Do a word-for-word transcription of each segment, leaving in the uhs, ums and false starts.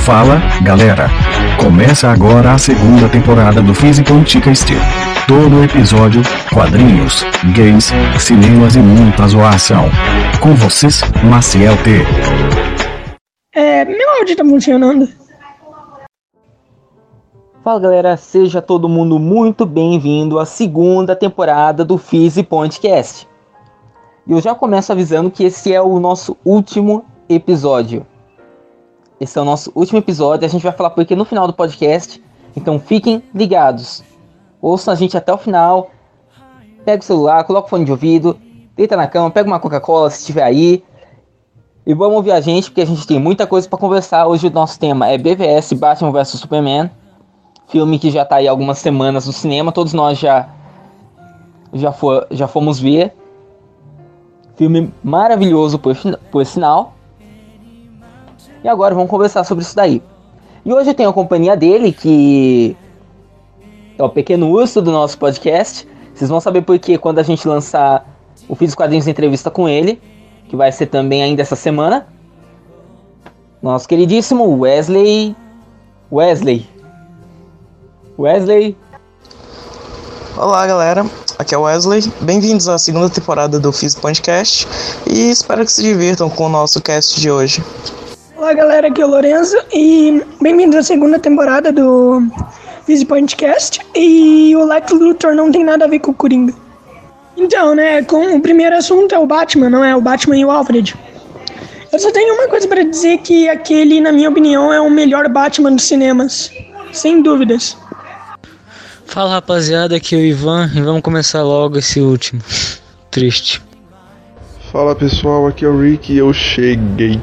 Fala, galera! Começa agora a segunda temporada do Fisiponticast. Todo episódio, quadrinhos, gays, cinemas e muita zoação. Com vocês, Maciel T. É, meu áudio tá funcionando. Fala, galera, seja todo mundo muito bem-vindo à segunda temporada do Fisiponticast. E eu já começo avisando que esse é o nosso último episódio. Esse é o nosso último episódio, a gente vai falar por aqui no final do podcast, então fiquem ligados. Ouçam a gente até o final, pega o celular, coloca o fone de ouvido, deita na cama, pega uma Coca-Cola se estiver aí, e vamos ouvir a gente, porque a gente tem muita coisa para conversar. Hoje o nosso tema é B V S, Batman versus Superman, filme que já está aí há algumas semanas no cinema, todos nós já, já, for, já fomos ver. Filme maravilhoso por, por sinal. E agora vamos conversar sobre isso daí. E hoje eu tenho a companhia dele, que é o pequeno urso do nosso podcast. Vocês vão saber por quê quando a gente lançar o Fiz Quadrinhos de Entrevista com ele, que vai ser também ainda essa semana. Nosso queridíssimo Wesley... Wesley. Wesley. Olá, galera. Aqui é o Wesley. Bem-vindos à segunda temporada do Fiz Podcast. E espero que se divirtam com o nosso cast de hoje. Olá, galera, aqui é o Lorenzo e bem-vindos à segunda temporada do Fiz Podcast. E o Lex Luthor não tem nada a ver com o Coringa. Então, né, com o primeiro assunto é o Batman, não é? O Batman e o Alfred. Eu só tenho uma coisa pra dizer, que aquele, na minha opinião, é o melhor Batman dos cinemas. Sem dúvidas. Fala, rapaziada, aqui é o Ivan e vamos começar logo esse último. Triste. Fala, pessoal, aqui é o Rick e eu cheguei.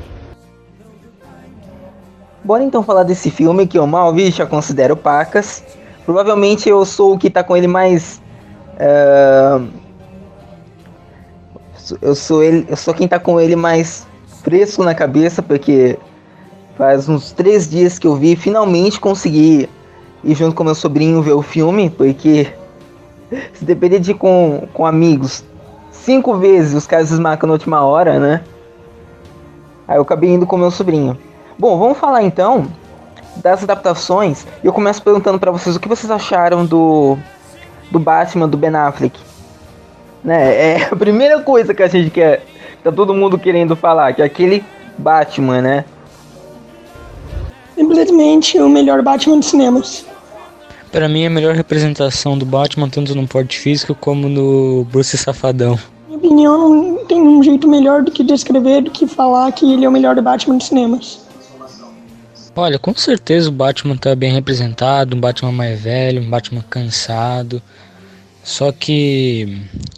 Bora então falar desse filme que eu mal vi, já considero pacas. Provavelmente eu sou o que tá com ele mais... Uh, eu, sou ele, eu sou quem tá com ele mais fresco na cabeça, porque faz uns três dias que eu vi, finalmente consegui ir junto com meu sobrinho ver o filme, porque se depender de ir com, com amigos cinco vezes, os caras desmarcam na última hora, né? Aí eu acabei indo com meu sobrinho. Bom, vamos falar então das adaptações. Eu começo perguntando pra vocês o que vocês acharam do, do Batman do Ben Affleck. Né? É a primeira coisa que a gente quer, tá todo mundo querendo falar, que é aquele Batman, né? Simplesmente o melhor Batman dos cinemas. Pra mim, a melhor representação do Batman, tanto no porte físico como no Bruce Safadão. Na minha opinião, não tem um jeito melhor do que descrever, do que falar que ele é o melhor Batman dos cinemas. Olha, com certeza o Batman tá bem representado, um Batman mais velho, um Batman cansado. Só que...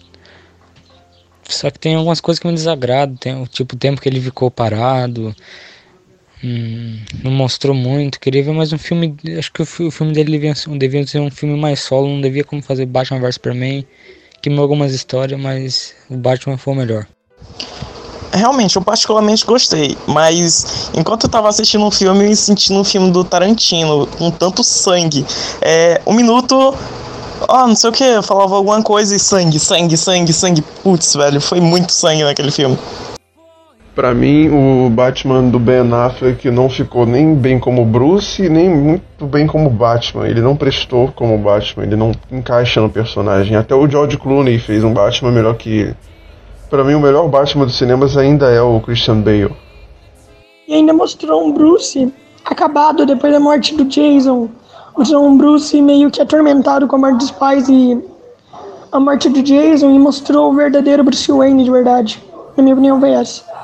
Só que tem algumas coisas que me desagradam, tem, tipo o tempo que ele ficou parado... Hum, não mostrou muito, queria ver mais um filme. Acho que o, o filme dele devia, devia ser um filme mais solo, não devia como fazer Batman versus Superman, queimou algumas histórias, mas o Batman foi o melhor. Realmente, eu particularmente gostei, mas enquanto eu tava assistindo um filme, eu me sentindo um filme do Tarantino, com tanto sangue. É, um minuto, ó, não sei o que, eu falava alguma coisa e sangue, sangue, sangue, sangue. Putz, velho, foi muito sangue naquele filme. Pra mim, o Batman do Ben Affleck não ficou nem bem como Bruce, nem muito bem como Batman. Ele não prestou como Batman, ele não encaixa no personagem. Até o George Clooney fez um Batman melhor que ele. Pra mim, o melhor Batman dos cinemas ainda é o Christian Bale. E ainda mostrou um Bruce acabado depois da morte do Jason. Mostrou um Bruce meio que atormentado com a morte dos pais e a morte do Jason, e mostrou o verdadeiro Bruce Wayne de verdade. Na minha opinião, foi essa.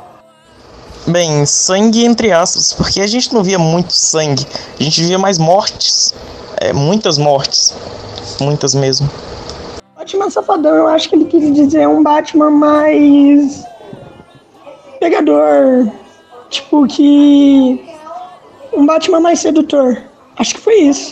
Bem, sangue entre aspas, porque a gente não via muito sangue, a gente via mais mortes, é, muitas mortes, muitas mesmo. Batman Safadão, eu acho que ele quis dizer um Batman mais pegador, tipo que um Batman mais sedutor, acho que foi isso.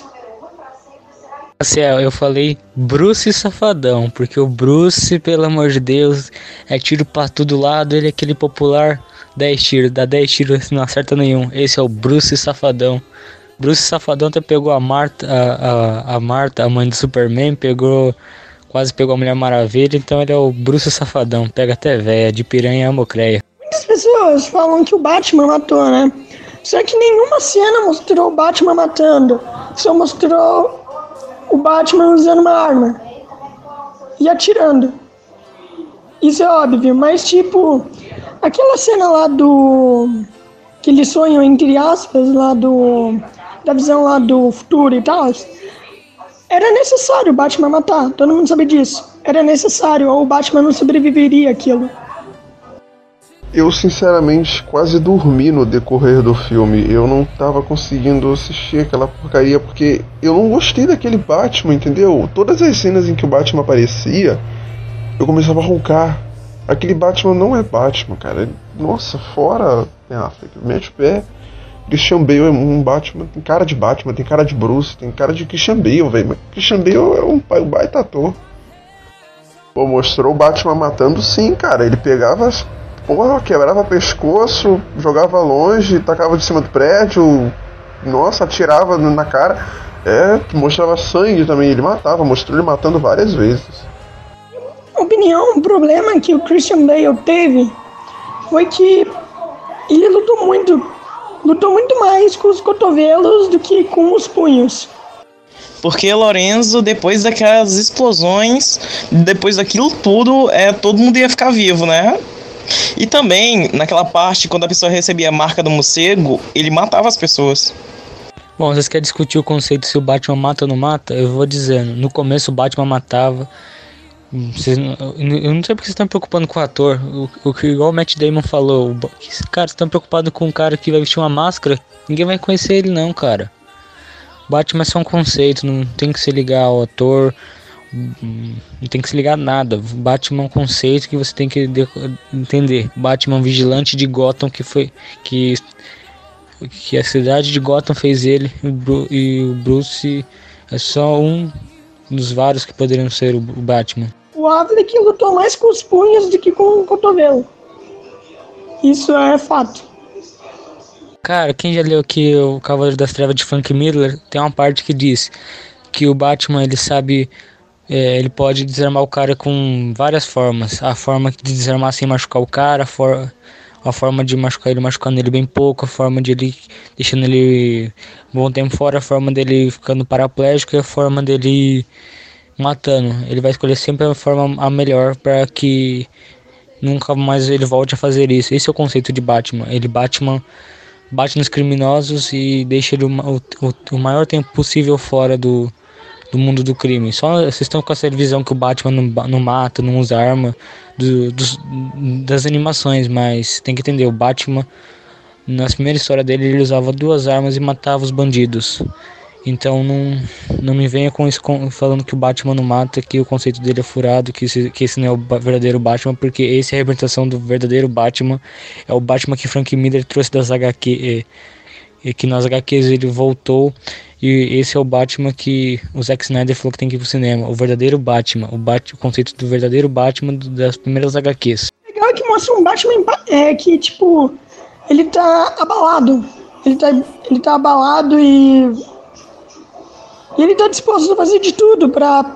Assim, eu falei Bruce Safadão, porque o Bruce, pelo amor de Deus, é tiro pra todo lado, ele é aquele popular... dez tiros, dá dez tiros, não acerta nenhum. Esse é o Bruce Safadão. Bruce Safadão até pegou a Marta, a, a, a Marta, a mãe do Superman, pegou, quase pegou a Mulher Maravilha, então ele é o Bruce Safadão, pega até véia, de piranha e amocreia. Muitas pessoas falam que o Batman matou, né? Só que nenhuma cena mostrou o Batman matando. Só mostrou o Batman usando uma arma e atirando. Isso é óbvio, mas tipo, aquela cena lá do... aquele sonho, entre aspas, lá do... da visão lá do futuro e tal, era necessário o Batman matar, todo mundo sabe disso. Era necessário, ou o Batman não sobreviveria àquilo. Eu, sinceramente, quase dormi no decorrer do filme. Eu não tava conseguindo assistir aquela porcaria porque eu não gostei daquele Batman, entendeu? Todas as cenas em que o Batman aparecia, eu começava a roncar. Aquele Batman não é Batman, cara. Nossa, fora Ben Affleck, mete o pé. Christian Bale é um Batman, tem cara de Batman, tem cara de Bruce, tem cara de Christian Bale, velho. Mas Christian Bale é um, um baita ator. Pô, mostrou o Batman matando sim, cara. Ele pegava as... porra, quebrava pescoço, jogava longe, tacava de cima do prédio, nossa, atirava na cara. É, mostrava sangue também, ele matava, mostrou ele matando várias vezes. Opinião, o problema que o Christian Bale teve foi que ele lutou muito, lutou muito mais com os cotovelos do que com os punhos. Porque Lorenzo, depois daquelas explosões, depois daquilo tudo, é, todo mundo ia ficar vivo, né? E também, naquela parte, quando a pessoa recebia a marca do morcego, ele matava as pessoas. Bom, vocês querem discutir o conceito se o Batman mata ou não mata? Eu vou dizendo, no começo o Batman matava. Vocês, eu não sei porque vocês estão preocupando com o ator. O, o que igual o Matt Damon falou, o, cara, vocês estão preocupados com um cara que vai vestir uma máscara. Ninguém vai conhecer ele não, cara. Batman é só um conceito, não tem que se ligar ao ator. Não tem que se ligar a nada. Batman é um conceito que você tem que de- entender. Batman é um vigilante de Gotham que foi que, que a cidade de Gotham fez ele, e o, Bru- e o Bruce é só um dos vários que poderiam ser o, o Batman. O Affleck lutou mais com os punhos do que com o cotovelo. Isso é fato. Cara, quem já leu aqui o Cavaleiro das Trevas de Frank Miller, tem uma parte que diz que o Batman ele sabe. É, ele pode desarmar o cara com várias formas. A forma de desarmar sem machucar o cara, a, for, a forma de machucar ele machucando ele bem pouco, a forma de ele deixando ele um bom tempo fora, a forma dele ficando paraplégico e a forma dele matando. Ele vai escolher sempre a forma a melhor para que nunca mais ele volte a fazer isso. Esse é o conceito de Batman. Ele Batman bate nos criminosos e deixa ele o, o, o maior tempo possível fora do do mundo do crime. Só vocês estão com essa visão que o Batman não, não mata, não usa arma do, dos, das animações, mas tem que entender, o Batman na primeira história dele ele usava duas armas e matava os bandidos. Então não, não me venha com isso com, falando que o Batman não mata, que o conceito dele é furado, que esse, que esse não é o verdadeiro Batman, porque essa é a representação do verdadeiro Batman. É o Batman que Frank Miller trouxe das H Q, e, e que nas H Qs ele voltou. E esse é o Batman que o Zack Snyder falou que tem que ir pro cinema. O verdadeiro Batman. O, Bat- o conceito do verdadeiro Batman do, das primeiras H Qs. Legal é que mostra um Batman é, que, tipo, ele tá abalado. Ele tá, ele tá abalado e... E ele tá disposto a fazer de tudo pra...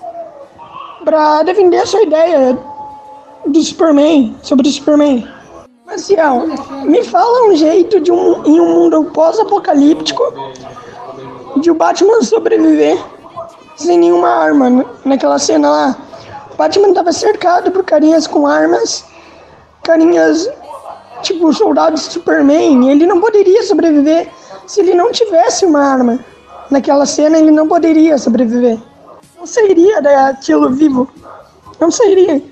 Pra defender a sua ideia do Superman, sobre o Superman. Marcial, me fala um jeito de um, em um mundo pós-apocalíptico de o Batman sobreviver sem nenhuma arma. Naquela cena lá, o Batman tava cercado por carinhas com armas, carinhas tipo soldados de Superman, e ele não poderia sobreviver se ele não tivesse uma arma. Naquela cena ele não poderia sobreviver. Não sairia daquilo vivo. Não sairia.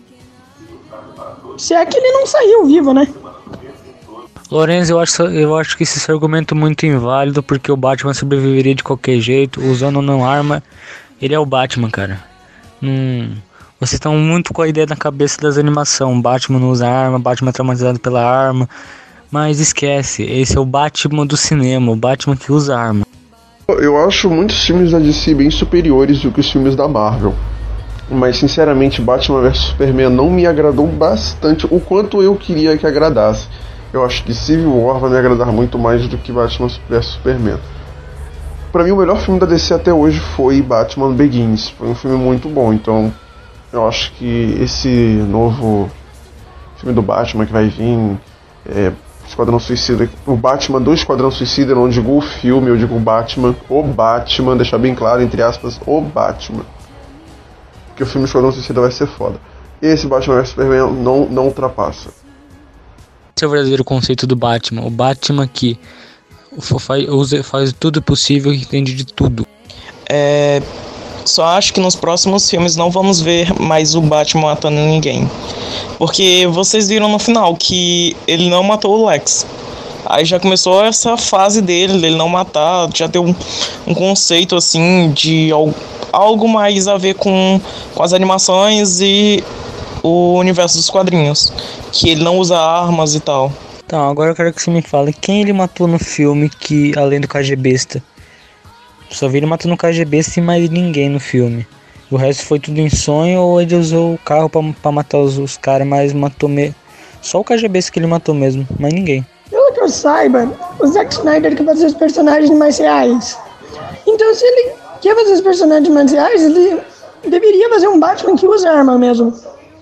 Se é que ele não saiu vivo, né? Lorenzo, eu acho, eu acho que esse argumento é muito inválido, porque o Batman sobreviveria de qualquer jeito, usando ou não arma. Ele é o Batman, cara. Hum, vocês estão muito com a ideia na cabeça das animações. Batman não usa arma, Batman é traumatizado pela arma. Mas esquece, esse é o Batman do cinema, o Batman que usa arma. Eu acho muitos filmes da D C bem superiores do que os filmes da Marvel. Mas sinceramente, Batman versus Superman não me agradou bastante o quanto eu queria que agradasse. Eu acho que Civil War vai me agradar muito mais do que Batman versus Superman. Pra mim, o melhor filme da D C até hoje foi Batman Begins. Foi um filme muito bom, então eu acho que esse novo filme do Batman que vai vir, é, Esquadrão Suicida, o Batman do Esquadrão Suicida, eu não digo o filme, eu digo o Batman, o Batman, deixar bem claro, entre aspas, o Batman. Porque o filme Esquadrão Suicida vai ser foda. Esse Batman versus Superman não, não ultrapassa. Esse é o verdadeiro conceito do Batman. O Batman que faz, usa, faz tudo possível e entende de tudo. É, só acho que nos próximos filmes não vamos ver mais o Batman matando ninguém. Porque vocês viram no final que ele não matou o Lex. Aí já começou essa fase dele, dele não matar, já tem um, um conceito assim de algo, algo mais a ver com, com as animações e o universo dos quadrinhos. Que ele não usa armas e tal. Então, agora eu quero que você me fale quem ele matou no filme, que além do K G Besta. Só vi ele matando o K G Besta e mais ninguém no filme. O resto foi tudo em sonho ou ele usou o carro pra, pra matar os, os caras, mas matou me... Só o K G Besta que ele matou mesmo, mas ninguém. Pelo que eu saiba, o Zack Snyder quer fazer os personagens mais reais. Então se ele quer fazer os personagens mais reais, ele deveria fazer um Batman que usa arma mesmo.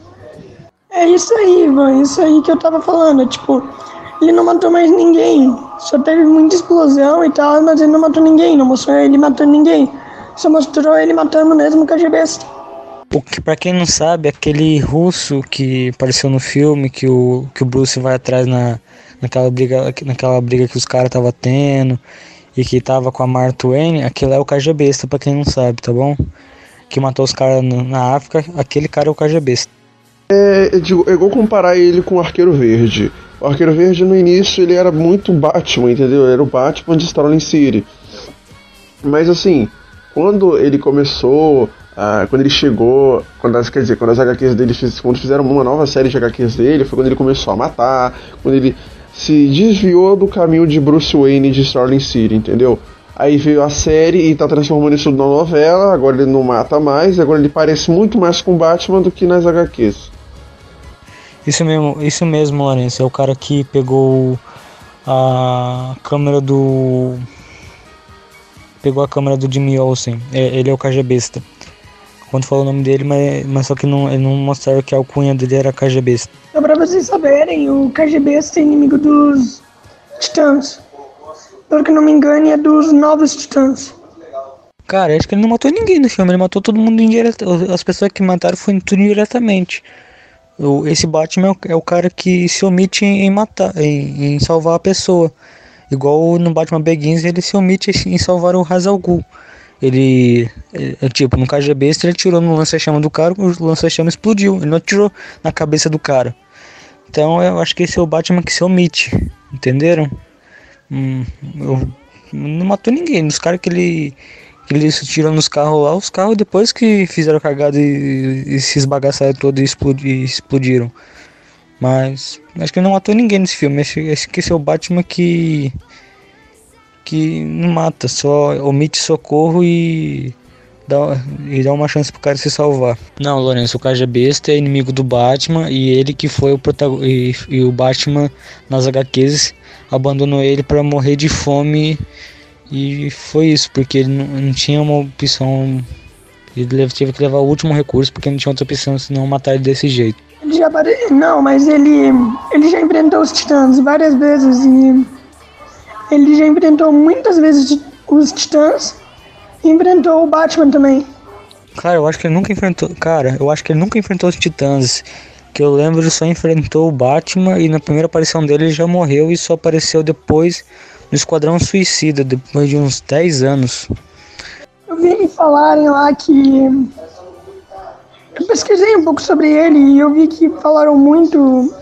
É isso aí, mano, isso aí que eu tava falando, tipo, ele não matou mais ninguém, só teve muita explosão e tal, mas ele não matou ninguém, não mostrou ele matando ninguém, só mostrou ele matando mesmo o K G Besta. O que, pra quem não sabe, aquele russo que apareceu no filme, que o, que o Bruce vai atrás na, naquela, briga, naquela briga que os caras estavam tendo, e que tava com a Martha Wayne, aquele é o K G Besta, pra quem não sabe, tá bom? Que matou os caras na África, aquele cara é o K G Besta. É, eu digo, é igual comparar ele com o Arqueiro Verde. O Arqueiro Verde no início ele era muito Batman, entendeu? Era o Batman de Starling City. Mas assim, quando ele começou, ah, quando ele chegou, quando as, quer dizer, quando as H Qs dele fiz, quando fizeram uma nova série de H Qs dele, foi quando ele começou a matar, quando ele se desviou do caminho de Bruce Wayne de Starling City, entendeu? Aí veio a série e tá transformando isso numa novela, agora ele não mata mais, agora ele parece muito mais com Batman do que nas H Qs. Isso mesmo, isso mesmo, Lourenço. É o cara que pegou a câmera do... Pegou a câmera do Jimmy Olsen. É, ele é o K G Besta. Quando falou o nome dele, mas, mas só que não, ele não mostraram que a alcunha dele era K G Besta. Só pra vocês saberem, o K G Besta é inimigo dos Titãs. Pelo que não me engano, é dos Novos Titãs. Cara, acho que ele não matou ninguém no filme. Ele matou todo mundo indiretamente. As pessoas que mataram foram tudo indiretamente. O, esse Batman é o, é o cara que se omite em, em matar, em, em salvar a pessoa. Igual no Batman Begins, ele se omite em salvar o Ra's al Ghul. Ele, é, tipo, no K G B, ele atirou no lança-chama do cara, o lança-chama explodiu. Ele não atirou na cabeça do cara. Então eu acho que esse é o Batman que se omite. Entenderam? Hum, eu, não matou ninguém. Os caras que ele... Eles tirou nos carros lá, os carros depois que fizeram cagada e, e se esbagaçaram todo e, explodi, e explodiram. Mas acho que ele não matou ninguém nesse filme. Acho, acho que esse é o Batman que que não mata, só omite socorro e dá, e dá uma chance pro cara se salvar. Não, Lourenço, o K G Besta é inimigo do Batman e ele que foi o protagonista. E, e o Batman nas H Qs abandonou ele para morrer de fome. E foi isso, porque ele não, não tinha uma opção. Ele teve que levar o último recurso, porque não tinha outra opção senão matar ele desse jeito. Ele já pare... Não, mas ele ele já enfrentou os Titãs várias vezes e ele já enfrentou muitas vezes os Titãs e enfrentou o Batman também. Cara, eu acho que ele nunca enfrentou. Cara, eu acho que ele nunca enfrentou os Titãs. Que eu lembro, ele só enfrentou o Batman e na primeira aparição dele ele já morreu e só apareceu depois no Esquadrão Suicida, depois de uns dez anos. Eu vi me falarem lá que... Eu pesquisei um pouco sobre ele e eu vi que falaram muito...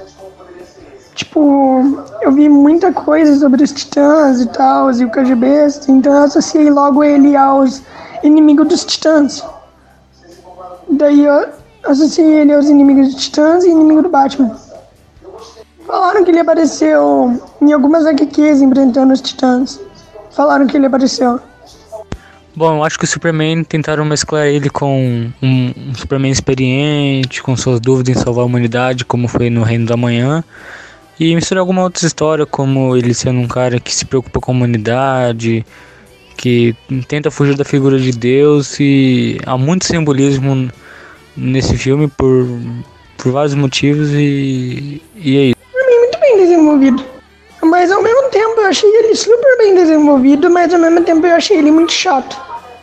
Tipo, eu vi muita coisa sobre os Titãs e tal, e o K G B, então eu associei logo ele aos inimigos dos Titãs. Daí eu associei ele aos inimigos dos Titãs e inimigo do Batman. Falaram que ele apareceu em algumas H Qs enfrentando os Titãs. Falaram que ele apareceu. Bom, eu acho que o Superman tentaram mesclar ele com um, um Superman experiente, com suas dúvidas em salvar a humanidade, como foi no Reino da Manhã. E misturar alguma outra história, como ele sendo um cara que se preocupa com a humanidade, que tenta fugir da figura de Deus. E há muito simbolismo nesse filme por, por vários motivos e, e é isso. Muito bem desenvolvido. É mas ao mesmo tempo eu achei ele super bem desenvolvido, mas ao mesmo tempo eu achei ele muito chato.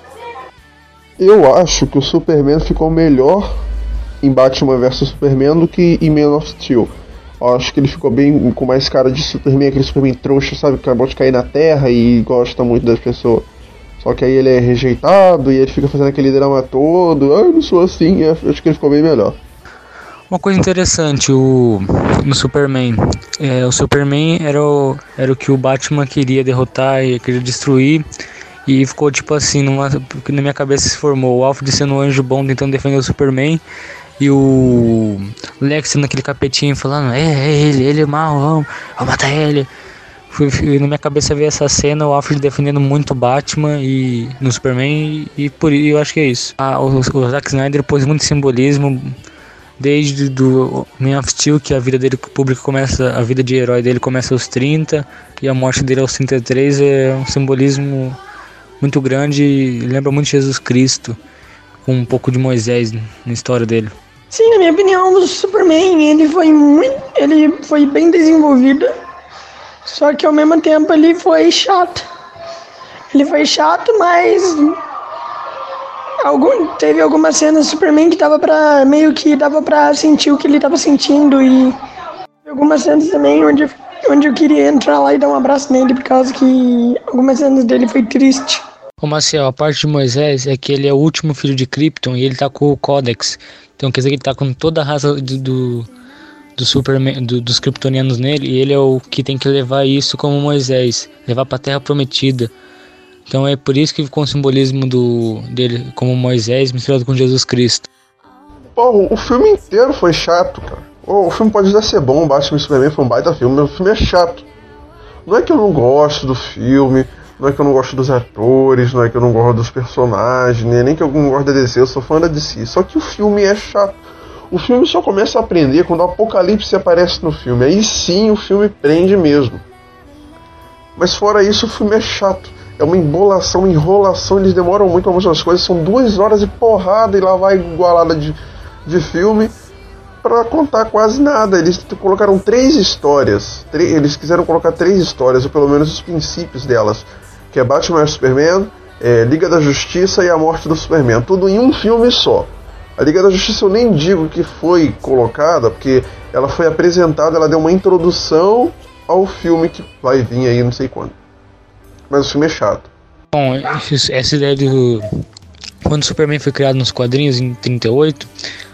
Eu acho que o Superman ficou melhor em Batman versus Superman do que em Man of Steel. Eu acho que ele ficou bem com mais cara de Superman, aquele Superman trouxa, sabe, que acabou de cair na Terra e gosta muito das pessoas. Só que aí ele é rejeitado e ele fica fazendo aquele drama todo. Ah, eu não sou assim. Eu acho que ele ficou bem melhor. Uma coisa interessante o, no Superman, é, o Superman era o, era o que o Batman queria derrotar e queria destruir, e ficou tipo assim, numa, na minha cabeça se formou o Alfred sendo um anjo bom tentando defender o Superman, e o Lex sendo aquele capetinho falando, é, é ele, ele é mau, vamos, vamos matar ele. Fui, fui, na minha cabeça veio essa cena, o Alfred defendendo muito o Batman e, no Superman, e, e por isso eu acho que é isso. Ah, o, o Zack Snyder pôs muito simbolismo, desde do Man of Steel, que a vida dele, o público começa, a vida de herói dele começa aos trinta e a morte dele aos trinta e três, é um simbolismo muito grande e lembra muito Jesus Cristo, com um pouco de Moisés na história dele. Sim, na minha opinião, o Superman, ele foi muito, ele foi bem desenvolvido, só que ao mesmo tempo ele foi chato. Ele foi chato, mas Algum, teve algumas cenas do Superman que dava pra, meio que dava pra sentir o que ele tava sentindo, e algumas cenas também onde eu, onde eu queria entrar lá e dar um abraço nele, por causa que algumas cenas dele foi triste. Ô Maciel, a parte de Moisés é que ele é o último filho de Krypton e ele tá com o Codex, então quer dizer que ele tá com toda a raça do, do, do Superman, do, dos Kryptonianos nele, e ele é o que tem que levar isso como Moisés, levar pra Terra Prometida. Então é por isso que ficou o simbolismo do, dele como Moisés misturado com Jesus Cristo. Pô, o filme inteiro foi chato, cara. O filme pode até ser bom, o Batman e Superman foi um baita filme, mas o filme é chato. Não é que eu não gosto do filme, não é que eu não gosto dos atores, não é que eu não gosto dos personagens, nem que eu não gosto da D C, eu sou fã da D C. Só que o filme é chato. O filme só começa a aprender quando o Apocalipse aparece no filme. Aí sim o filme prende mesmo. Mas fora isso, o filme é chato. É uma embolação, uma enrolação, eles demoram muito pra mostrar as coisas, são duas horas de porrada e lá vai igualada de, de filme pra contar quase nada. Eles colocaram três histórias, eles quiseram colocar três histórias, ou pelo menos os princípios delas, que é Batman e Superman, é, Liga da Justiça e a morte do Superman, tudo em um filme só. A Liga da Justiça eu nem digo que foi colocada, porque ela foi apresentada, ela deu uma introdução ao filme que vai vir aí não sei quando. Mas o filme é chato. Bom, essa ideia do... Quando o Superman foi criado nos quadrinhos em trinta e oito,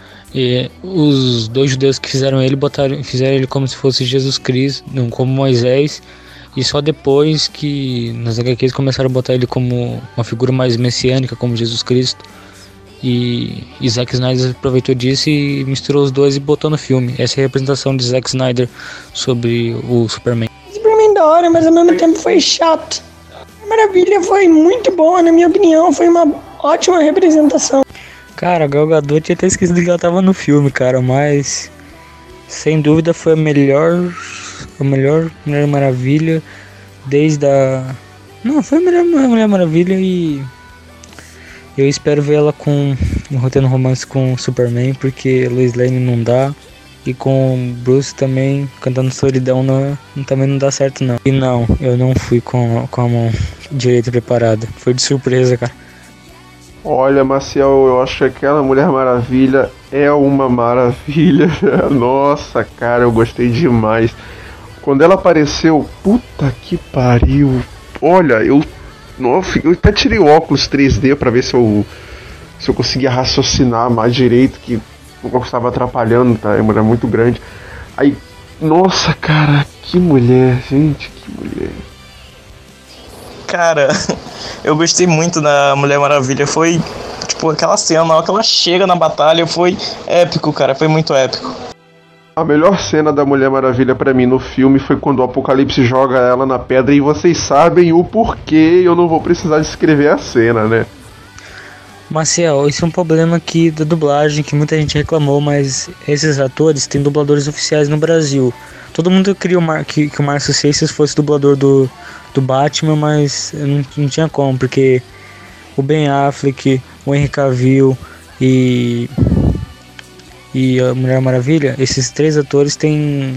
e os dois judeus que fizeram ele botaram, fizeram ele como se fosse Jesus Cristo, não, como Moisés, e só depois que nas agá quês começaram a botar ele como uma figura mais messiânica, como Jesus Cristo. E, e Zack Snyder aproveitou disso e misturou os dois e botou no filme. Essa é a representação de Zack Snyder sobre o Superman. Superman da hora, mas ao mesmo tempo foi chato. Maravilha foi muito boa, na minha opinião, foi uma ótima representação. Cara, a Gal Gadot tinha até esquecido que ela tava no filme, cara, mas sem dúvida foi a melhor, a melhor Mulher Maravilha desde a... Não, foi a melhor Mulher Maravilha e eu espero ver ela com tendo romance com o Superman, porque Lois Lane não dá. E com Bruce também cantando Solidão não, também não dá certo não. E não, eu não fui com, com a mão direita preparada. Foi de surpresa, cara. Olha, Maciel, eu acho que aquela Mulher Maravilha é uma maravilha. Nossa, cara, eu gostei demais. Quando ela apareceu, puta que pariu. Olha, eu, nossa, eu até tirei o óculos três D pra ver se eu, se eu conseguia raciocinar mais direito, que eu estava atrapalhando, tá? É uma mulher muito grande. Aí, nossa, cara, que mulher, gente, que mulher. Cara, eu gostei muito da Mulher Maravilha. Foi, tipo, aquela cena, na hora que ela chega na batalha, foi épico, cara, foi muito épico. A melhor cena da Mulher Maravilha pra mim no filme foi quando o Apocalipse joga ela na pedra, e vocês sabem o porquê, eu não vou precisar descrever a cena, né? Marcel, isso é um problema aqui da dublagem que muita gente reclamou, mas esses atores têm dubladores oficiais no Brasil. Todo mundo queria o Mar- que, que o Márcio Seixas fosse dublador do, do Batman, mas não, não tinha como, porque o Ben Affleck, o Henry Cavill e, e a Mulher Maravilha, esses três atores têm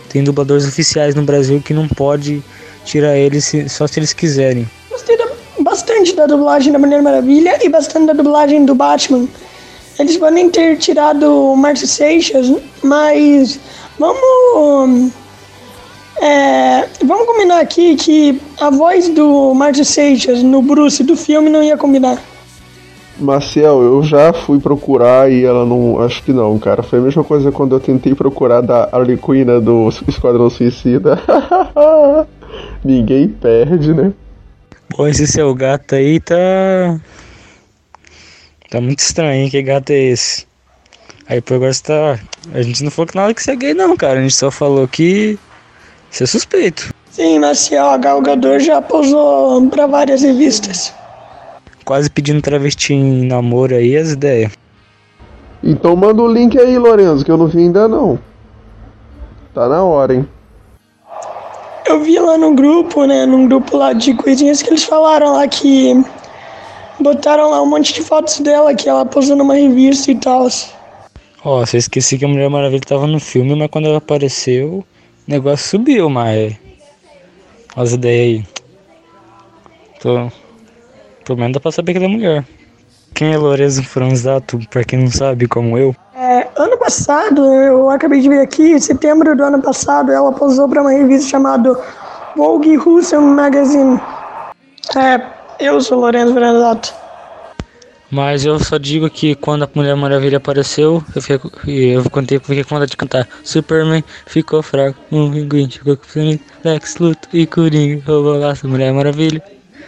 Tem dubladores oficiais no Brasil que não pode tirar eles se, só se eles quiserem. Gostei da, bastante da dublagem da Mulher Maravilha e bastante da dublagem do Batman. Eles podem ter tirado o Márcio Seixas, mas vamos... É, vamos combinar aqui que a voz do Márcio Seixas no Bruce do filme não ia combinar. Marcel, eu já fui procurar e ela não... Acho que não, cara. Foi a mesma coisa quando eu tentei procurar da Arlequina do Esquadrão Suicida. Ninguém perde, né? Pô, esse seu gato aí tá... Tá muito estranho, hein? Que gato é esse? Aí por agora você tá... A gente não falou que nada que você é gay não, cara. A gente só falou que você é suspeito. Sim, Marcel, a Gal Gadot já posou pra várias revistas. Quase pedindo travesti em namoro aí, as ideias. Então manda o link aí, Lorenzo, que eu não vi ainda não. Tá na hora, hein? Eu vi lá no grupo, né, num grupo lá de coisinhas que eles falaram lá que... Botaram lá um monte de fotos dela, que ela posou numa revista e tal. Ó, você esqueci que a Mulher Maravilha tava no filme, mas quando ela apareceu, o negócio subiu, mas... Olha as ideias aí. Tô... Pelo menos dá pra saber que ela é mulher. Quem é Lorenzo Franzato, pra quem não sabe, como eu? É, ano passado, eu acabei de ver aqui, em setembro do ano passado, ela posou pra uma revista chamada Vogue Russian Magazine. É, eu sou Lorenzo Franzato. Mas eu só digo que quando a Mulher Maravilha apareceu, eu, fico, eu contei porque quando de cantar Superman ficou fraco, um pinguim ficou com o Lex Luthor e Coringa roubou lá a Mulher Maravilha.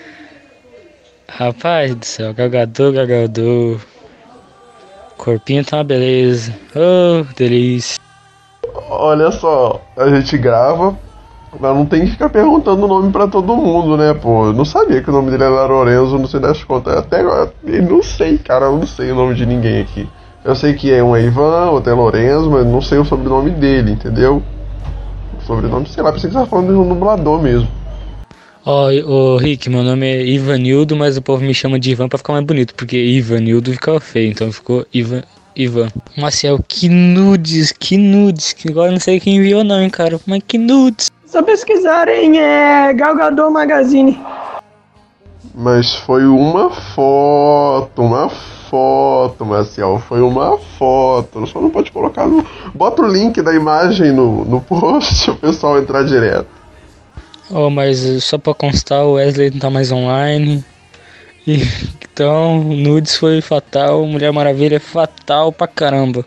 Rapaz do céu, Gal Gadot, Gal Gadot. Corpinho tá uma beleza. Oh, delícia. Olha só, a gente grava, mas não tem que ficar perguntando o nome pra todo mundo, né, pô? Eu não sabia que o nome dele era Lorenzo, não sei das contas. Até agora, eu não sei, cara, eu não sei o nome de ninguém aqui. Eu sei que é um é Ivan, outro é Lorenzo, mas não sei o sobrenome dele, entendeu? O sobrenome, sei lá, pensei que você tava falando de um dublador mesmo. Ó, oh, oh, Rick, meu nome é Ivanildo, mas o povo me chama de Ivan pra ficar mais bonito, porque Ivanildo ficava feio, então ficou Ivan, Ivan. Marcel, que nudes, que nudes, que agora eu não sei quem enviou não, hein, cara, mas que nudes. Só pesquisarem, é Gal Gadot Magazine. Mas foi uma foto, uma foto, Marcel, foi uma foto, só não pode colocar no... Bota o link da imagem no, no post, o pessoal entrar direto. Oh, mas só pra constar, o Wesley não tá mais online. E, então, nudes foi fatal, Mulher Maravilha é fatal pra caramba.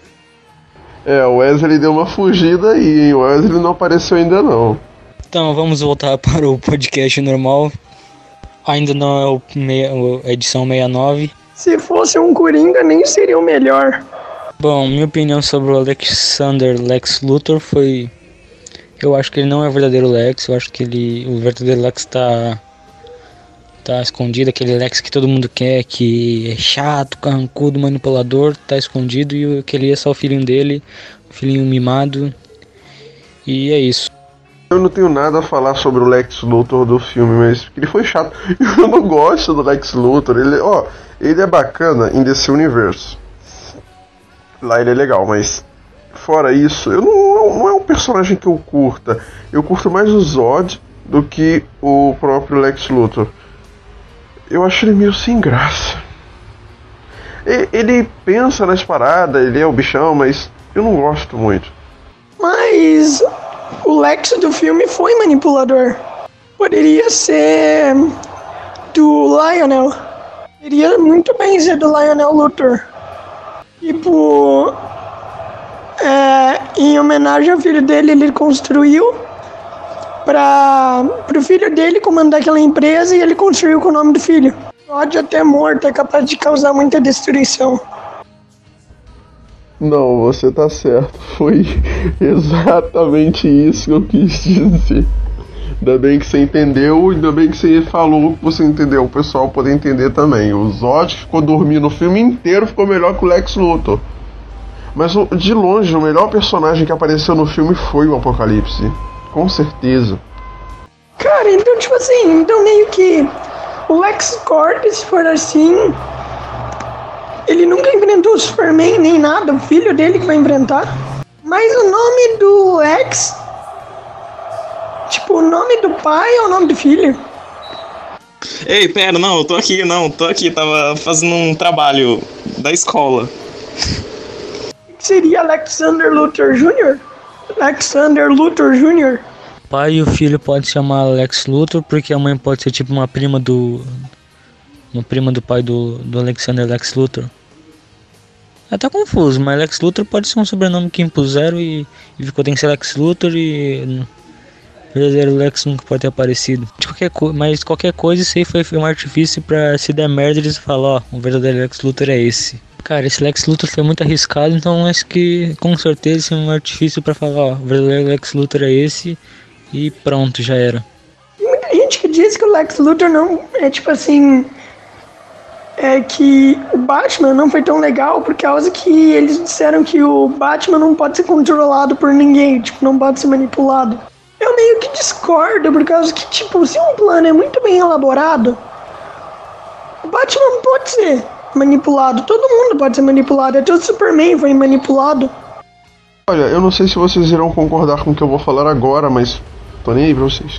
É, o Wesley deu uma fugida aí, hein? O Wesley não apareceu ainda não. Então, vamos voltar para o podcast normal. Ainda não é o meia, a edição sessenta e nove. Se fosse um Coringa, nem seria o melhor. Bom, minha opinião sobre o Alexander Lex Luthor foi... Eu acho que ele não é o verdadeiro Lex, eu acho que ele, o verdadeiro Lex tá, tá escondido, aquele Lex que todo mundo quer, que é chato, carrancudo, manipulador, tá escondido, e aquele é só o filhinho dele, o filhinho mimado, e é isso. Eu não tenho nada a falar sobre o Lex Luthor do filme, mas ele foi chato. Eu não gosto do Lex Luthor, ele, ó, ele é bacana em D C Universe. Lá ele é legal, mas... Fora isso, eu não, não é um personagem que eu curta. Eu curto mais o Zod do que o próprio Lex Luthor. Eu acho ele meio sem graça. Ele pensa nas paradas, ele é o bichão, mas eu não gosto muito. Mas o Lex do filme foi manipulador. Poderia ser do Lionel. Poderia muito bem ser do Lionel Luthor. Tipo... É, em homenagem ao filho dele, ele construiu para o filho dele comandar aquela empresa e ele construiu com o nome do filho. Pode até morto, é capaz de causar muita destruição. Não, você tá certo. Foi exatamente isso que eu quis dizer. Ainda bem que você entendeu, ainda bem que você falou que você entendeu, o pessoal poder entender também. O Zod ficou dormindo o filme inteiro, ficou melhor que o Lex Luthor. Mas de longe, o melhor personagem que apareceu no filme foi o Apocalipse. Com certeza. Cara, então tipo assim, então meio que o LexCorp, se for assim, ele nunca enfrentou o Superman nem nada, o filho dele que vai enfrentar. Mas o nome do Lex Tipo, o nome do pai ou o nome do filho? Ei, pera, não, eu tô aqui, não, tô aqui, tava fazendo um trabalho da escola. Seria Alexander Luthor Júnior? Alexander Luthor Júnior? O pai e o filho podem se chamar Lex Luthor, porque a mãe pode ser tipo uma prima do... Uma prima do pai do, do Alexander Lex Luthor. É até confuso, mas Lex Luthor pode ser um sobrenome que impuseram e, e ficou, tem que ser Lex Luthor e... O verdadeiro Lex nunca pode ter aparecido. De qualquer co- mas qualquer coisa, isso aí foi, foi um artifício pra se der merda eles falar, ó, o verdadeiro Lex Luthor é esse. Cara, esse Lex Luthor foi muito arriscado, então acho que com certeza isso é um artifício pra falar, ó, o verdadeiro Lex Luthor é esse e pronto, já era. Tem muita gente que diz que o Lex Luthor não é tipo assim. É que o Batman não foi tão legal por causa que eles disseram que o Batman não pode ser controlado por ninguém, tipo, não pode ser manipulado. Eu meio que discordo, por causa que, tipo, se um plano é muito bem elaborado, o Batman não pode ser manipulado, todo mundo pode ser manipulado, até o Superman foi manipulado. Olha, eu não sei se vocês irão concordar com o que eu vou falar agora, mas tô nem aí pra vocês.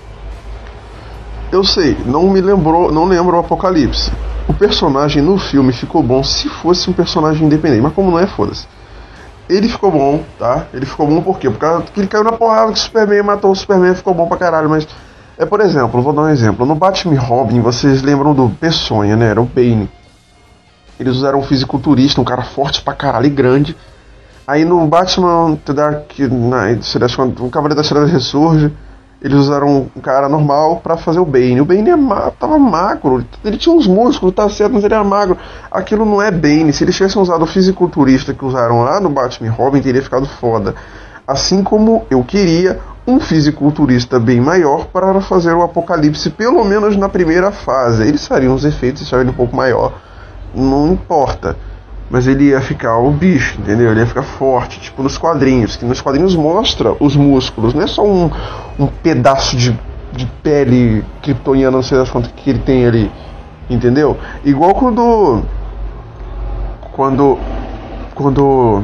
Eu sei, não me lembrou, não lembro o Apocalipse. O personagem no filme ficou bom se fosse um personagem independente, mas como não é, foda-se. Ele ficou bom, tá? Ele ficou bom por quê? Porque ele caiu na porrada que o Superman matou o Superman, ficou bom pra caralho, mas... É, por exemplo, vou dar um exemplo. No Batman Robin, vocês lembram do Peçonha, né? Era o Bane. Eles usaram um fisiculturista, um cara forte pra caralho e grande. Aí no Batman The Dark Knight, o Cavaleiro das Trevas ressurge, eles usaram um cara normal pra fazer o Bane. O Bane é ma- tava magro, ele tinha uns músculos, tá certo, mas ele era magro. Aquilo não é Bane. Se eles tivessem usado o fisiculturista que usaram lá no Batman Robin, teria ficado foda. Assim como eu queria um fisiculturista bem maior para fazer o Apocalipse, pelo menos na primeira fase. Eles fariam os efeitos e ele um pouco maior. Não importa. Mas ele ia ficar o bicho, entendeu? Ele ia ficar forte, tipo nos quadrinhos. Que nos quadrinhos mostra os músculos, não é só um, um pedaço de, de pele kryptoniana, não sei das quantas que ele tem ali, entendeu? Igual quando... Quando... Quando...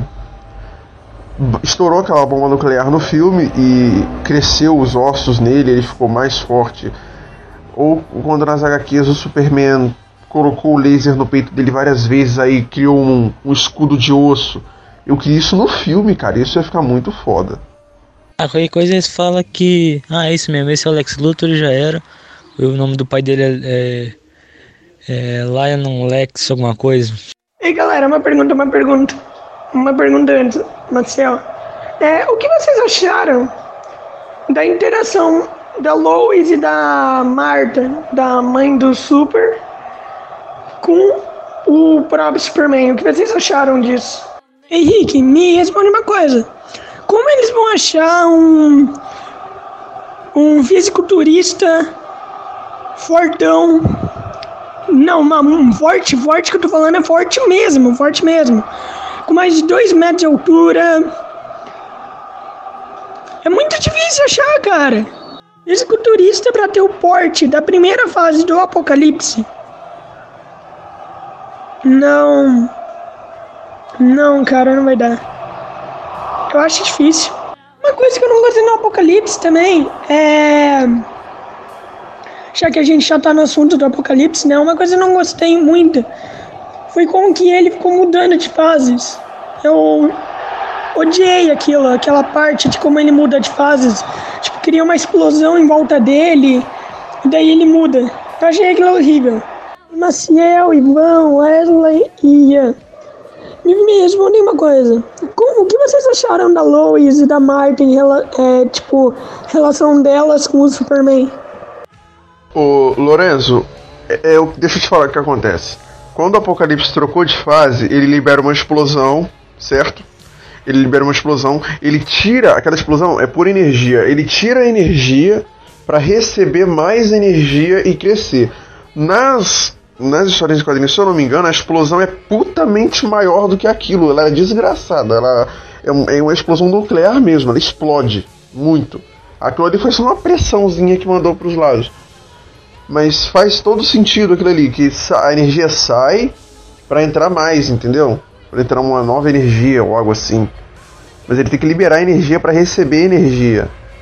estourou aquela bomba nuclear no filme e cresceu os ossos nele, ele ficou mais forte. Ou quando nas agá quês o Superman... colocou o laser no peito dele várias vezes, aí criou um, um escudo de osso. Eu queria isso no filme, cara, isso ia ficar muito foda. Ah, qualquer coisa eles falam que... Ah, é isso mesmo, esse é o Lex Luthor e já era. O nome do pai dele é... É... é Lion Lex alguma coisa. Ei, galera, uma pergunta, uma pergunta. Uma pergunta antes, Marcel. É, o que vocês acharam da interação da Lois e da Marta, da mãe do Super... com o próprio Superman? O que vocês acharam disso? Henrique, me responde uma coisa. Como eles vão achar um um fisiculturista fortão? Não, uma, um forte, forte que eu tô falando é forte mesmo, forte mesmo. Com mais de dois metros de altura. É muito difícil achar, cara. Fisiculturista pra ter o porte da primeira fase do Apocalipse. Não. Não, cara, não vai dar. Eu acho difícil. Uma coisa que eu não gostei no Apocalipse também é... Já que a gente já tá no assunto do Apocalipse, né? Uma coisa que eu não gostei muito foi como que ele ficou mudando de fases. Eu odiei aquilo, aquela parte de como ele muda de fases. Tipo, cria uma explosão em volta dele e daí ele muda. Eu achei aquilo horrível. Maciel, Ivan, Wesley e Ian, me, me respondem uma coisa. Como, o que vocês acharam da Lois e da Marta em rela, é, tipo, relação delas com o Superman? Ô, Lorenzo, é, é, deixa eu te falar o que acontece. Quando o Apocalipse trocou de fase, ele libera uma explosão, certo? Ele libera uma explosão, ele tira, aquela explosão é por energia, ele tira a energia para receber mais energia e crescer. Nas, nas histórias de quadrinhos, se eu não me engano, a explosão é putamente maior do que aquilo. Ela é desgraçada. Ela é, um, é uma explosão nuclear mesmo. Ela explode muito. Aquilo ali foi só uma pressãozinha que mandou para os lados. Mas faz todo sentido aquilo ali. Que a energia sai para entrar mais, entendeu? Para entrar uma nova energia ou algo assim. Mas ele tem que liberar energia para receber energia.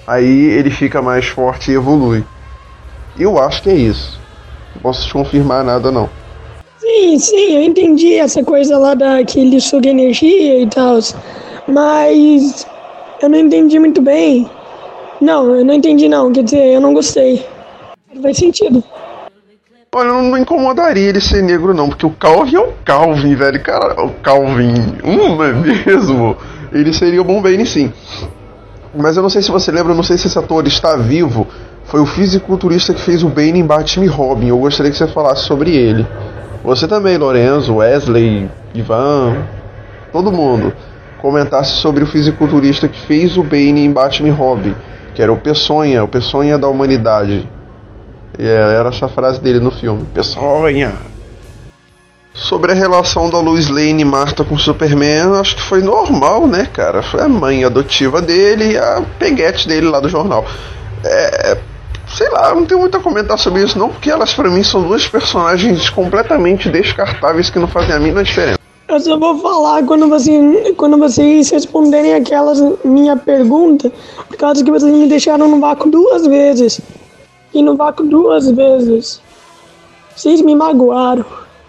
aí ele fica mais forte e evolui. Eu acho que é isso. Não posso te confirmar nada, não. Sim, sim, eu entendi essa coisa lá da que ele suga energia e tal, mas eu não entendi muito bem. Não, eu não entendi não, quer dizer, eu não gostei. Não faz sentido. Olha, não, não incomodaria ele ser negro não, porque o Calvin é o Calvin, velho. Cara, o Calvin, hum, não é mesmo? Ele seria o bom Bane, sim. Mas eu não sei se você lembra, eu não sei se esse ator está vivo. Foi o fisiculturista que fez o Bane em Batman e Robin. Eu gostaria que você falasse sobre ele. Você também, Lorenzo, Wesley, Ivan, todo mundo. Comentasse sobre o fisiculturista que fez o Bane em Batman e Robin, que era o Peçonha, o Peçonha da humanidade. E era essa frase dele no filme, Peçonha. Sobre a relação da Lois Lane e Martha com o Superman, acho que foi normal, né, cara? Foi a mãe adotiva dele e a peguete dele lá do jornal. É... Sei lá, não tenho muito a comentar sobre isso não, porque elas pra mim são duas personagens completamente descartáveis que não fazem a mínima diferença. Eu só vou falar quando, você, quando vocês responderem aquelas minha pergunta, por causa que vocês me deixaram no vácuo duas vezes. E no vácuo duas vezes. Vocês me magoaram.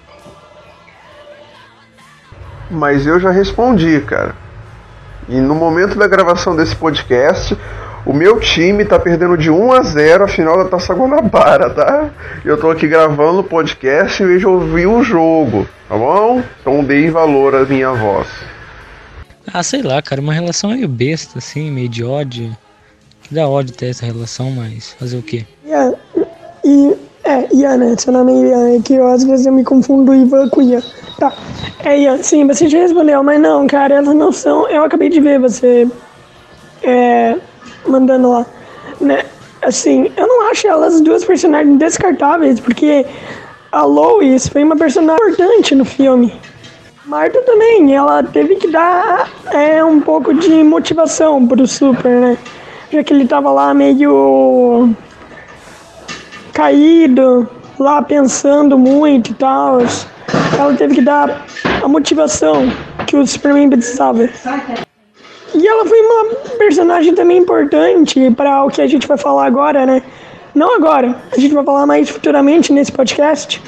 Mas eu já respondi, cara. E no momento da gravação desse podcast, o meu time tá perdendo de um a zero a final da Taça Guanabara, tá? Eu tô aqui gravando o podcast e já ouvi o jogo, tá bom? Então dei valor à minha voz. Ah, sei lá, cara, uma relação meio besta, assim, meio de ódio. Que dá ódio ter essa relação, mas fazer o quê? Ian, e, é, Ian, né? Seu nome é Ian, é que eu, às vezes eu me confundo Ivan com Ian. Tá, é Ian, sim, você já respondeu, mas não, cara, elas não são... Eu acabei de ver você... É... mandando lá, né? Assim, eu não acho elas duas personagens descartáveis, porque a Lois foi uma personagem importante no filme. Martha também, ela teve que dar é, um pouco de motivação pro Super, né? Já que ele tava lá meio caído, lá pensando muito e tal. Ela teve que dar a motivação que o Superman precisava. E ela foi uma personagem também importante para o que a gente vai falar agora, né? Não agora, a gente vai falar mais futuramente nesse podcast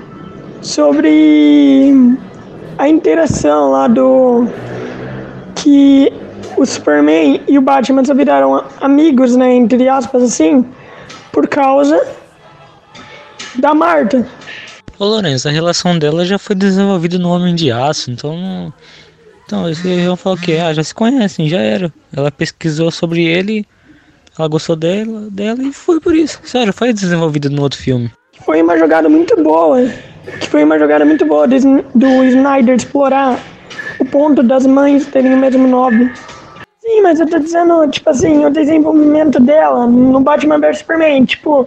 sobre a interação lá do... que o Superman e o Batman só viraram amigos, né, entre aspas, assim, por causa da Martha. Ô Lourenço, a relação dela já foi desenvolvida no Homem de Aço, então... Então, eles vão falar o quê? Ah, já se conhecem, já era. Ela pesquisou sobre ele, ela gostou dela, dela e foi por isso. Sério, foi desenvolvido no outro filme. Foi uma jogada muito boa, que foi uma jogada muito boa do, do Snyder explorar o ponto das mães terem o mesmo nome. Sim, mas eu tô dizendo, tipo assim, o desenvolvimento dela no Batman versus Superman, tipo...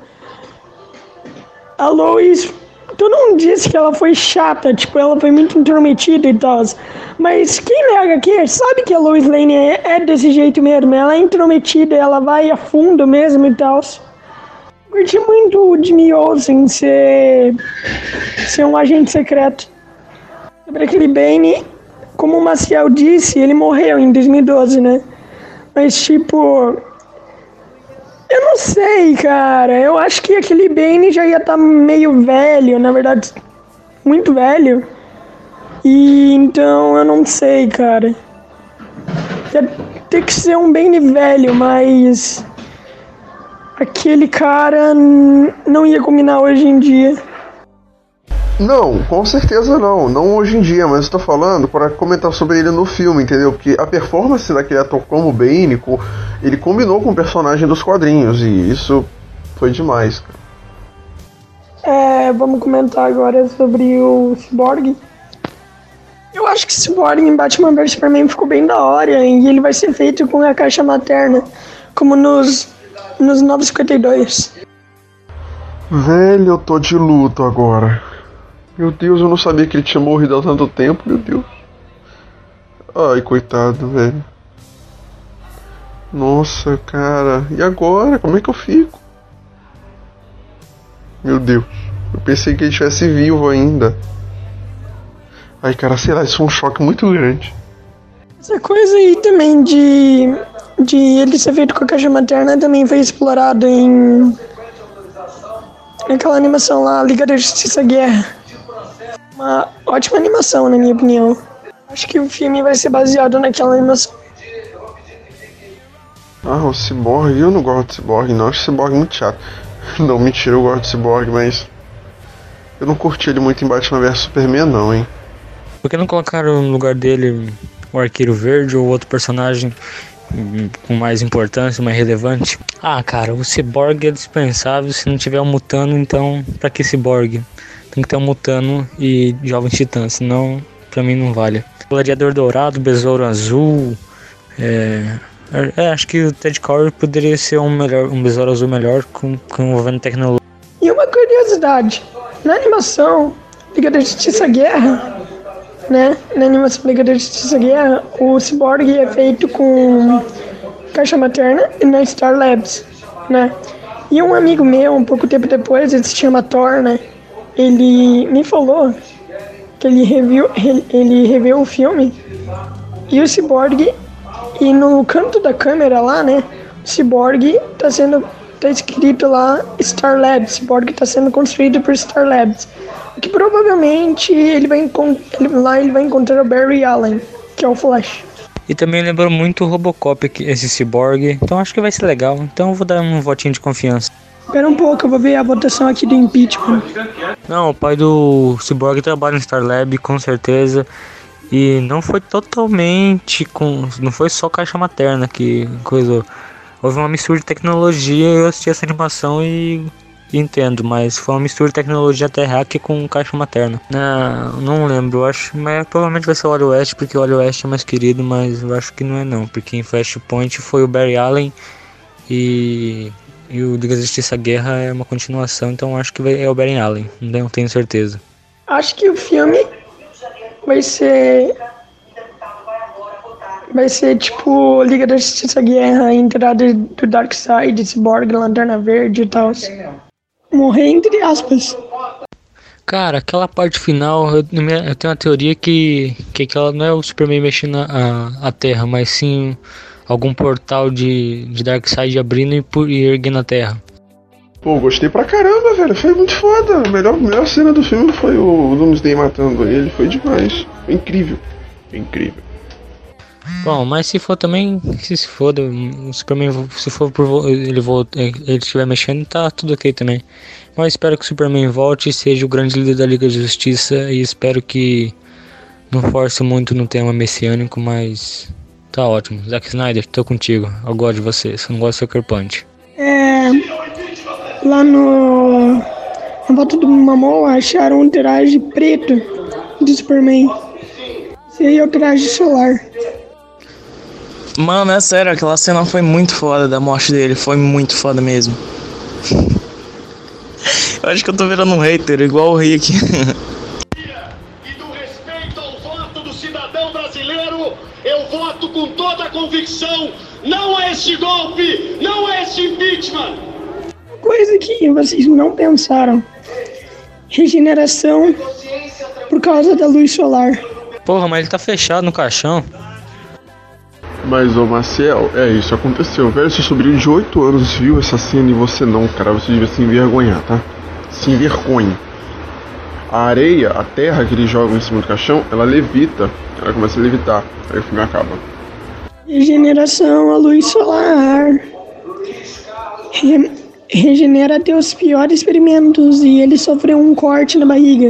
A Lois... Todo mundo disse que ela foi chata, tipo, ela foi muito intrometida e tal. Mas quem nega aqui sabe que a Lois Lane é, é desse jeito mesmo. Ela é intrometida, ela vai a fundo mesmo e tal. Curti muito o Jimmy Olsen ser, ser um agente secreto. Sobre aquele Bane, como o Maciel disse, ele morreu em dois mil e doze, né? Mas, tipo... Eu não sei, cara. Eu acho que aquele Bane já ia estar meio velho, na verdade, muito velho. E então eu não sei, cara. Ia ter que ser um Bane velho, mas aquele cara não ia combinar hoje em dia. Não, com certeza não. Não hoje em dia, mas eu tô falando para comentar sobre ele no filme, entendeu? Porque a performance daquele ator como Bane, ele combinou com o personagem dos quadrinhos e isso foi demais, cara. É, vamos comentar agora sobre o Cyborg. Eu acho que o Cyborg em Batman versus Superman ficou bem da hora e ele vai ser feito com a caixa materna, como nos, nos Novos cinquenta e dois. Velho, eu tô de luto agora. Meu Deus, eu não sabia que ele tinha morrido há tanto tempo, meu Deus. Ai, coitado, velho. Nossa, cara. E agora? Como é que eu fico? Meu Deus. Eu pensei que ele estivesse vivo ainda. Ai, cara, sei lá, isso foi um choque muito grande. Essa coisa aí também de de ele ser feito com a caixa materna também foi explorado em naquela animação lá, Liga da Justiça Guerra. Uma ótima animação, na minha opinião. Acho que o filme vai ser baseado naquela animação. Ah, o Cyborg, eu não gosto de Cyborg não, acho o Cyborg muito chato. Não, mentira, eu gosto de Cyborg, mas eu não curti ele muito em Batman versus Superman não, hein. Por que não colocaram no lugar dele o Arqueiro Verde ou outro personagem com mais importância, mais relevante? Ah, cara, o Cyborg é dispensável. Se não tiver um Mutano, então pra que Cyborg? Tem que ter um Mutano e Jovens Titãs, senão pra mim não vale. Gladiador Dourado, Besouro Azul, é... é, acho que o Ted Core poderia ser um, melhor, um Besouro Azul melhor com, com envolvendo tecnologia. E uma curiosidade, na animação Liga da Justiça Guerra, né, na animação Liga da Justiça Guerra, o Cyborg é feito com caixa materna e na Star Labs, né, e um amigo meu, um pouco tempo depois, ele se chama Thor, né, ele me falou que ele reviu, ele reviu o filme e o Cyborg, e no canto da câmera lá, né, o Cyborg tá sendo, tá escrito lá Star Labs, Cyborg tá sendo construído por Star Labs, que provavelmente ele vai ele, lá ele vai encontrar o Barry Allen, que é o Flash. E também lembrou muito o Robocop, esse Cyborg, então acho que vai ser legal, então eu vou dar um votinho de confiança. Espera um pouco, eu vou ver a votação aqui do impeachment. Não, o pai do Cyborg trabalha no Star Lab, com certeza. E não foi totalmente com... não foi só caixa materna que coisa. Houve uma mistura de tecnologia. Eu assisti essa animação e, e entendo, mas foi uma mistura de tecnologia até hack com caixa materna. Não, não lembro, eu acho, mas provavelmente vai ser o Wally West, porque o Wally West é mais querido, mas eu acho que não é não, porque em Flashpoint foi o Barry Allen e... E o Liga da Justiça Guerra é uma continuação, então acho que vai, é o Barry Allen, não tenho certeza. Acho que o filme vai ser... Vai ser tipo Liga da Justiça Guerra, a entrada do Darkseid, Cyborg, Lanterna Verde e tal. Morrer entre aspas. Cara, aquela parte final, eu, eu tenho uma teoria que, que aquela não é o Superman mexendo a, a Terra, mas sim... algum portal de, de Darkseid abrindo e, e erguendo a Terra. Pô, gostei pra caramba, velho. Foi muito foda. A melhor, melhor cena do filme foi o Doomsday matando ele. Foi demais. Foi incrível. Foi incrível. Bom, mas se for também, se se foda, o Superman, se for por ele, volta, ele estiver mexendo, tá tudo ok também. Mas espero que o Superman volte e seja o grande líder da Liga de Justiça. E espero que não force muito no tema messiânico, mas... tá ótimo. Zack Snyder, tô contigo. Eu gosto de você, só não gosto do Sucker Punch. É... Lá no... na volta do Momoa acharam um traje preto do Superman. Seria o traje solar. Mano, é sério, aquela cena foi muito foda da morte dele. Foi muito foda mesmo. Eu acho que eu tô virando um hater, igual o Rick. Eu voto com toda a convicção, não a este golpe, não a este impeachment. Coisa que vocês não pensaram. Regeneração por causa da luz solar. Porra, mas ele tá fechado no caixão. Mas, ô Maciel, é isso, aconteceu. Velho, seu sobrinho de oito anos viu essa cena e você não, cara. Você devia se envergonhar, tá? Se envergonhe. A areia, a terra que eles jogam em cima do caixão, ela levita. Ela começa a levitar. Aí o filme acaba. Regeneração à luz solar. Re- regenera até os piores experimentos. E ele sofreu um corte na barriga.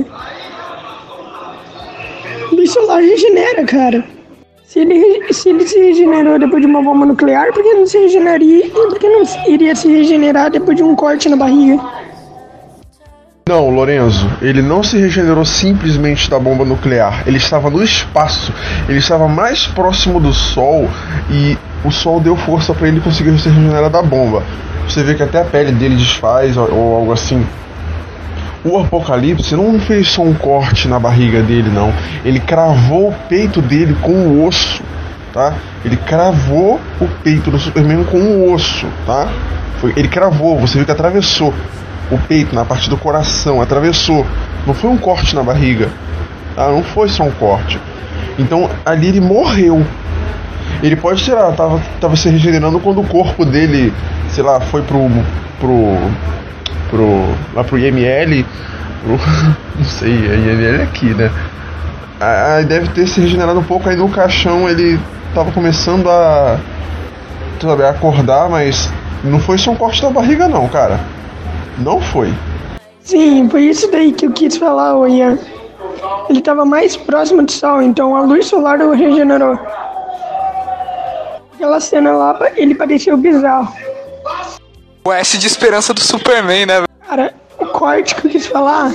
Luz solar regenera, cara. Se ele, se ele se regenerou depois de uma bomba nuclear, por que não se regeneraria? Por que não iria se regenerar depois de um corte na barriga? Não, Lorenzo, ele não se regenerou simplesmente da bomba nuclear. Ele estava no espaço, ele estava mais próximo do Sol e o Sol deu força para ele conseguir se regenerar da bomba. Você vê que até a pele dele desfaz ou, ou algo assim. O Apocalipse não fez só um corte na barriga dele, não. Ele cravou o peito dele com o osso, tá? Ele cravou o peito do Superman com o osso, tá? Foi, ele cravou, você viu que atravessou o peito na parte do coração, atravessou. Não foi um corte na barriga, tá? Não foi só um corte. Então ali ele morreu. Ele pode, sei lá, tava, tava se regenerando quando o corpo dele, sei lá, foi pro. pro. pro. lá pro I M L. Pro, não sei, a I M L é aqui, né? Aí deve ter se regenerado um pouco, aí no caixão ele tava começando a. sabe, a acordar, mas não foi só um corte da barriga, não, cara. Não foi. Sim, foi isso daí que eu quis falar, ô Ian. Ele estava mais próximo do sol, então a luz solar o regenerou. Aquela cena lá, ele pareceu bizarro. O S de esperança do Superman, né? Cara, o corte que eu quis falar,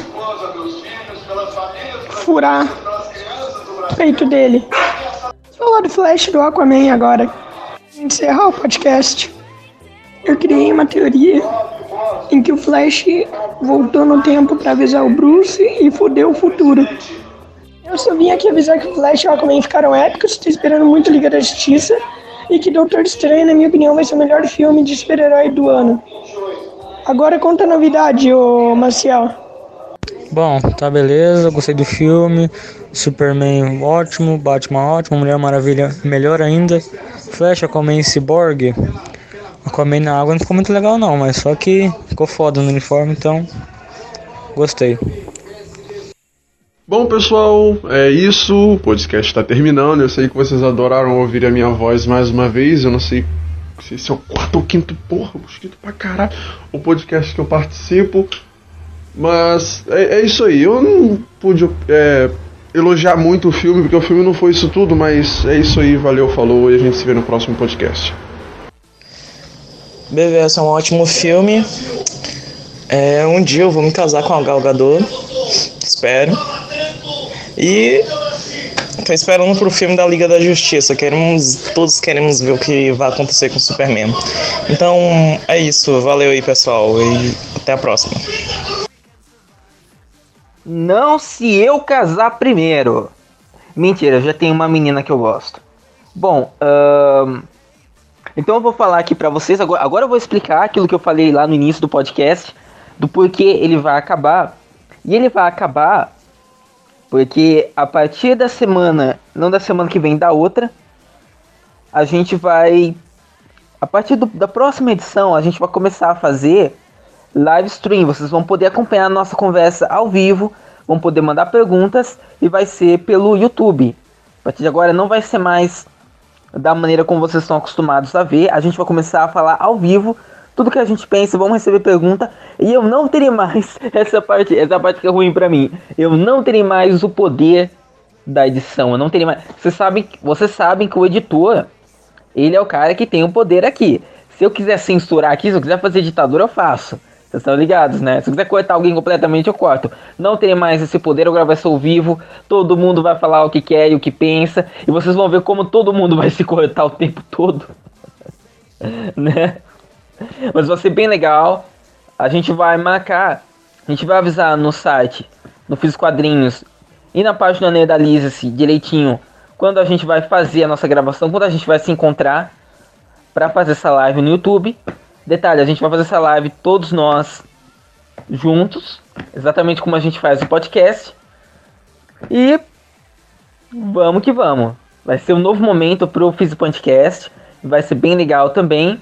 furar o peito dele. Vou falar do Flash do Aquaman agora. Encerrar o podcast. Eu criei uma teoria em que o Flash voltou no tempo pra avisar o Bruce e fodeu o futuro. Eu só vim aqui avisar que o Flash e o Aquaman ficaram épicos, tô esperando muito Liga da Justiça, e que Doutor Estranho, na minha opinião, vai ser o melhor filme de super-herói do ano. Agora conta a novidade, ô Maciel. Bom, tá beleza, gostei do filme. Superman ótimo, Batman ótimo, Mulher Maravilha melhor ainda. Flash, Aquaman e Cyborg. Aquaman na água não ficou muito legal não, mas só que ficou foda no uniforme, então gostei. Bom, pessoal, é isso, o podcast está terminando. Eu sei que vocês adoraram ouvir a minha voz mais uma vez. Eu não sei se esse é o quarto ou quinto, porra, mosquito pra caralho, o podcast que eu participo. Mas é, é isso aí. Eu não pude é, elogiar muito o filme, porque o filme não foi isso tudo, mas é isso aí, valeu, falou, e a gente se vê no próximo podcast. B V S é um ótimo filme. É, um dia eu vou me casar com a Gal Gadot, espero. E tô esperando pro filme da Liga da Justiça. Queremos, todos queremos ver o que vai acontecer com o Superman. Então é isso, valeu aí, pessoal, e até a próxima. Não se eu casar primeiro. Mentira, eu já tenho uma menina que eu gosto. Bom, uh, então eu vou falar aqui pra vocês. Agora, agora eu vou explicar aquilo que eu falei lá no início do podcast, do porquê ele vai acabar. E ele vai acabar porque a partir da semana, não da semana que vem, da outra, a gente vai, a partir do, da próxima edição, a gente vai começar a fazer live stream. Vocês vão poder acompanhar a nossa conversa ao vivo, vão poder mandar perguntas e vai ser pelo YouTube. A partir de agora não vai ser mais da maneira como vocês estão acostumados a ver. A gente vai começar a falar ao vivo tudo que a gente pensa, vamos receber pergunta. E eu não terei mais, essa parte, essa parte que é ruim pra mim, eu não terei mais o poder da edição. Eu não terei mais. Vocês sabem, vocês sabem que o editor, ele é o cara que tem o poder aqui. Se eu quiser censurar aqui, se eu quiser fazer ditadura, eu faço. Vocês estão ligados, né? Se eu quiser cortar alguém completamente, eu corto. Não terei mais esse poder, agora vai ser ao vivo. Todo mundo vai falar o que quer e o que pensa. E vocês vão ver como todo mundo vai se cortar o tempo todo. Né? Mas vai ser bem legal. A gente vai marcar, a gente vai avisar no site, no Fiz Quadrinhos e na página Nerdalize-se direitinho quando a gente vai fazer a nossa gravação, quando a gente vai se encontrar para fazer essa live no YouTube. Detalhe, a gente vai fazer essa live todos nós juntos, exatamente como a gente faz o podcast. E vamos que vamos. Vai ser um novo momento pro Fiz Podcast, vai ser bem legal também.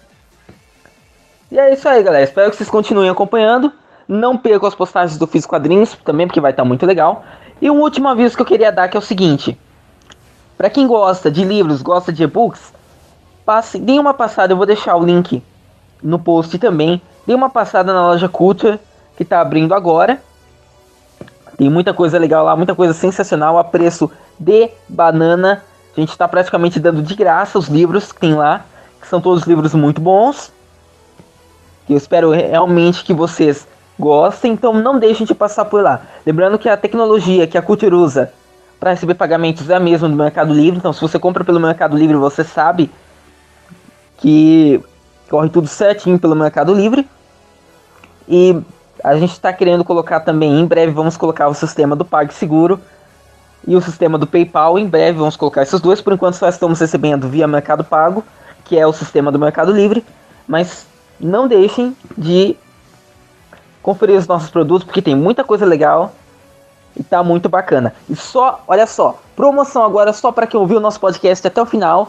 E é isso aí, galera. Espero que vocês continuem acompanhando. Não percam as postagens do Fiz Quadrinhos também, porque vai estar muito legal. E um último aviso que eu queria dar, que é o seguinte. Para quem gosta de livros, gosta de e-books, passe, dê uma passada. Eu vou deixar o link no post também. Dê uma passada na loja Culture, que está abrindo agora. Tem muita coisa legal lá, muita coisa sensacional a preço de banana. A gente está praticamente dando de graça os livros que tem lá, que são todos livros muito bons. Eu espero realmente que vocês gostem, então não deixem de passar por lá. Lembrando que a tecnologia que a Culture usa para receber pagamentos é a mesma do Mercado Livre, então se você compra pelo Mercado Livre, você sabe que corre tudo certinho pelo Mercado Livre. E a gente está querendo colocar também, em breve vamos colocar o sistema do PagSeguro e o sistema do PayPal. Em breve vamos colocar esses dois, por enquanto só estamos recebendo via Mercado Pago, que é o sistema do Mercado Livre, mas não deixem de conferir os nossos produtos, porque tem muita coisa legal e tá muito bacana. E só, olha só, promoção agora só para quem ouviu o nosso podcast até o final.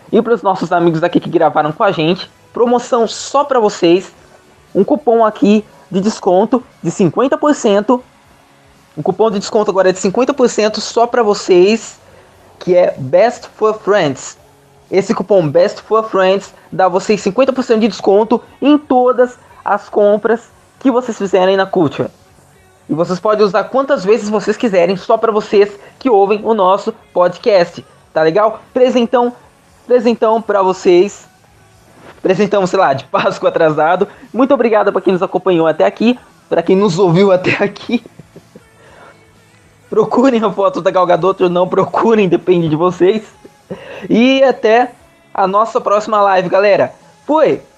e para os nossos amigos aqui que gravaram com a gente. Promoção só para vocês. Um cupom aqui de desconto de cinquenta por cento. Um cupom de desconto agora é de cinquenta por cento só para vocês, que é Best for Friends. Esse cupom Best for Friends dá vocês cinquenta por cento de desconto em todas as compras que vocês fizerem na Culture. E vocês podem usar quantas vezes vocês quiserem, só para vocês que ouvem o nosso podcast. Tá legal? Presentão, presentão para vocês. Presentão, sei lá, de Páscoa atrasado. Muito obrigado para quem nos acompanhou até aqui. Para quem nos ouviu até aqui. Procurem a foto da Gal Gadot ou não procurem, depende de vocês. E até a nossa próxima live, galera. Fui!